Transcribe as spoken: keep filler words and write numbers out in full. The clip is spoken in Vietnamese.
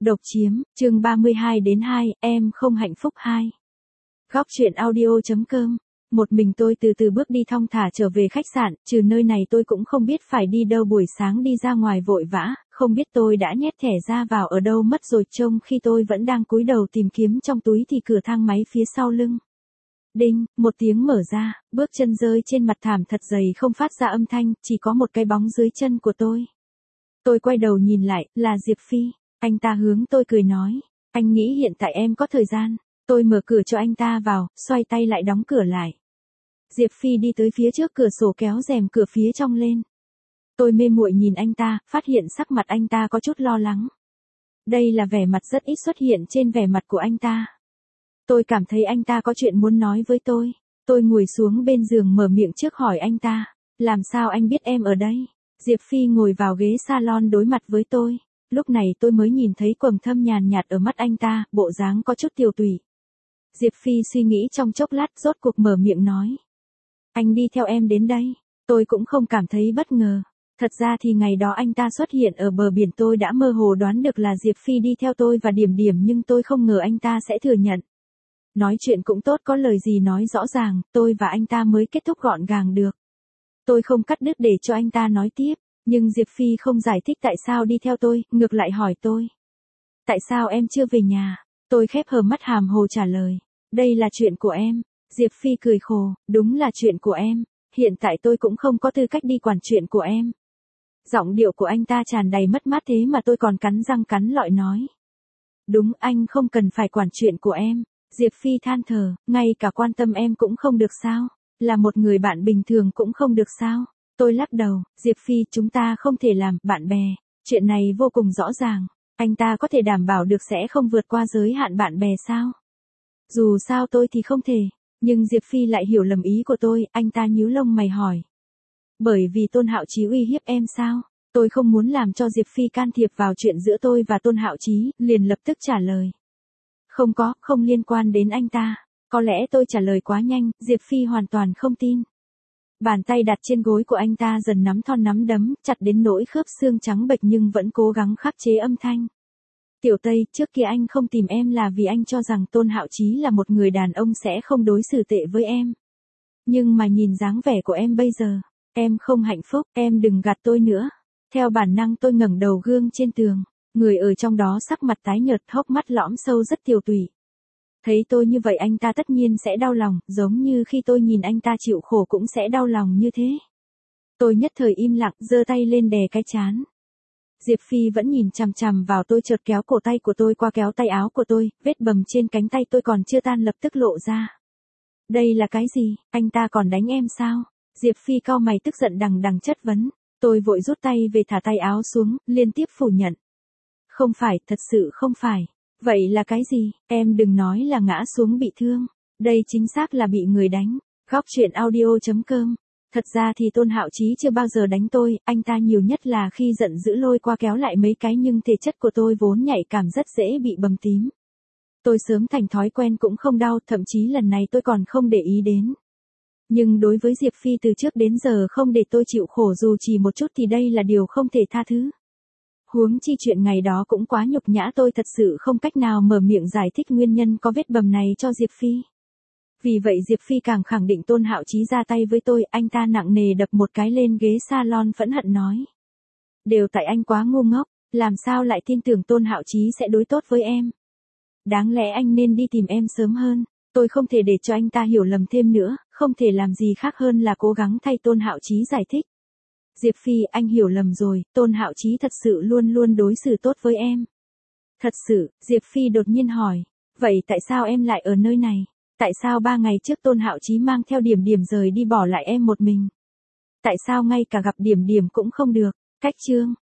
Độc chiếm, chương ba mươi hai đến hai, em không hạnh phúc hai. Góc truyện audio.com. Một mình tôi từ từ bước đi thong thả trở về khách sạn, trừ nơi này tôi cũng không biết phải đi đâu, buổi sáng đi ra ngoài vội vã, không biết tôi đã nhét thẻ ra vào ở đâu mất rồi, trông khi tôi vẫn đang cúi đầu tìm kiếm trong túi thì cửa thang máy phía sau lưng. Đinh, một tiếng mở ra, bước chân rơi trên mặt thảm thật dày không phát ra âm thanh, chỉ có một cái bóng dưới chân của tôi. Tôi quay đầu nhìn lại, là Diệp Phi. Anh ta hướng tôi cười nói, anh nghĩ hiện tại em có thời gian. Tôi mở cửa cho anh ta vào, xoay tay lại đóng cửa lại. Diệp Phi đi tới phía trước cửa sổ kéo rèm cửa phía trong lên. Tôi mê muội nhìn anh ta, phát hiện sắc mặt anh ta có chút lo lắng. Đây là vẻ mặt rất ít xuất hiện trên vẻ mặt của anh ta. Tôi cảm thấy anh ta có chuyện muốn nói với tôi. Tôi ngồi xuống bên giường mở miệng trước hỏi anh ta, làm sao anh biết em ở đây? Diệp Phi ngồi vào ghế salon đối mặt với tôi. Lúc này tôi mới nhìn thấy quầng thâm nhàn nhạt ở mắt anh ta, bộ dáng có chút tiều tụy. Diệp Phi suy nghĩ trong chốc lát rốt cuộc mở miệng nói. Anh đi theo em đến đây. Tôi cũng không cảm thấy bất ngờ. Thật ra thì ngày đó anh ta xuất hiện ở bờ biển tôi đã mơ hồ đoán được là Diệp Phi đi theo tôi và Điểm Điểm, nhưng tôi không ngờ anh ta sẽ thừa nhận. Nói chuyện cũng tốt, có lời gì nói rõ ràng, tôi và anh ta mới kết thúc gọn gàng được. Tôi không cắt đứt để cho anh ta nói tiếp, nhưng Diệp Phi không giải thích tại sao đi theo tôi, ngược lại hỏi tôi. Tại sao em chưa về nhà? Tôi khép hờ mắt hàm hồ trả lời. Đây là chuyện của em. Diệp Phi cười khổ, đúng là chuyện của em. Hiện tại tôi cũng không có tư cách đi quản chuyện của em. Giọng điệu của anh ta tràn đầy mất mát, thế mà tôi còn cắn răng cắn lợi nói. Đúng, anh không cần phải quản chuyện của em. Diệp Phi than thở, ngay cả quan tâm em cũng không được sao? Là một người bạn bình thường cũng không được sao? Tôi lắc đầu, Diệp Phi, chúng ta không thể làm bạn bè. Chuyện này vô cùng rõ ràng. Anh ta có thể đảm bảo được sẽ không vượt qua giới hạn bạn bè sao? Dù sao tôi thì không thể. Nhưng Diệp Phi lại hiểu lầm ý của tôi, anh ta nhíu lông mày hỏi. Bởi vì Tôn Hạo Chí uy hiếp em sao? Tôi không muốn làm cho Diệp Phi can thiệp vào chuyện giữa tôi và Tôn Hạo Chí, liền lập tức trả lời. Không có, không liên quan đến anh ta. Có lẽ tôi trả lời quá nhanh, Diệp Phi hoàn toàn không tin. Bàn tay đặt trên gối của anh ta dần nắm thon nắm đấm, chặt đến nỗi khớp xương trắng bệch nhưng vẫn cố gắng khắc chế âm thanh. Tiểu Tây, trước kia anh không tìm em là vì anh cho rằng Tôn Hạo Chí là một người đàn ông sẽ không đối xử tệ với em. Nhưng mà nhìn dáng vẻ của em bây giờ, em không hạnh phúc, em đừng gạt tôi nữa. Theo bản năng tôi ngẩng đầu gương trên tường, người ở trong đó sắc mặt tái nhợt, hốc mắt lõm sâu rất tiều tụy. Thấy tôi như vậy anh ta tất nhiên sẽ đau lòng, giống như khi tôi nhìn anh ta chịu khổ cũng sẽ đau lòng như thế. Tôi nhất thời im lặng, giơ tay lên đè cái trán. Diệp Phi vẫn nhìn chằm chằm vào tôi, chợt kéo cổ tay của tôi qua kéo tay áo của tôi, vết bầm trên cánh tay tôi còn chưa tan lập tức lộ ra. Đây là cái gì, anh ta còn đánh em sao? Diệp Phi cau mày tức giận đằng đằng chất vấn. Tôi vội rút tay về thả tay áo xuống, liên tiếp phủ nhận. Không phải, thật sự không phải. Vậy là cái gì? Em đừng nói là ngã xuống bị thương. Đây chính xác là bị người đánh. Góc truyện audio.com. Thật ra thì Tôn Hạo Chí chưa bao giờ đánh tôi, anh ta nhiều nhất là khi giận dữ lôi qua kéo lại mấy cái, nhưng thể chất của tôi vốn nhạy cảm rất dễ bị bầm tím. Tôi sớm thành thói quen cũng không đau, thậm chí lần này tôi còn không để ý đến. Nhưng đối với Diệp Phi từ trước đến giờ không để tôi chịu khổ dù chỉ một chút thì đây là điều không thể tha thứ. Huống chi chuyện ngày đó cũng quá nhục nhã, tôi thật sự không cách nào mở miệng giải thích nguyên nhân có vết bầm này cho Diệp Phi. Vì vậy Diệp Phi càng khẳng định Tôn Hạo Chí ra tay với tôi, anh ta nặng nề đập một cái lên ghế salon phẫn hận nói. Đều tại anh quá ngu ngốc, làm sao lại tin tưởng Tôn Hạo Chí sẽ đối tốt với em. Đáng lẽ anh nên đi tìm em sớm hơn, tôi không thể để cho anh ta hiểu lầm thêm nữa, không thể làm gì khác hơn là cố gắng thay Tôn Hạo Chí giải thích. Diệp Phi, anh hiểu lầm rồi, Tôn Hạo Chí thật sự luôn luôn đối xử tốt với em. Thật sự, Diệp Phi đột nhiên hỏi, vậy tại sao em lại ở nơi này? Tại sao ba ngày trước Tôn Hạo Chí mang theo Điểm Điểm rời đi bỏ lại em một mình? Tại sao ngay cả gặp Điểm Điểm cũng không được? Cách chương